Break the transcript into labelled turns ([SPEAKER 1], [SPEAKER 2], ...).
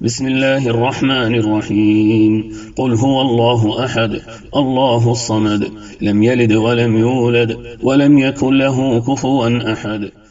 [SPEAKER 1] بسم الله الرحمن الرحيم. قل هو الله أحد الله الصمد لم يلد ولم يولد ولم يكن له كفوا أحد.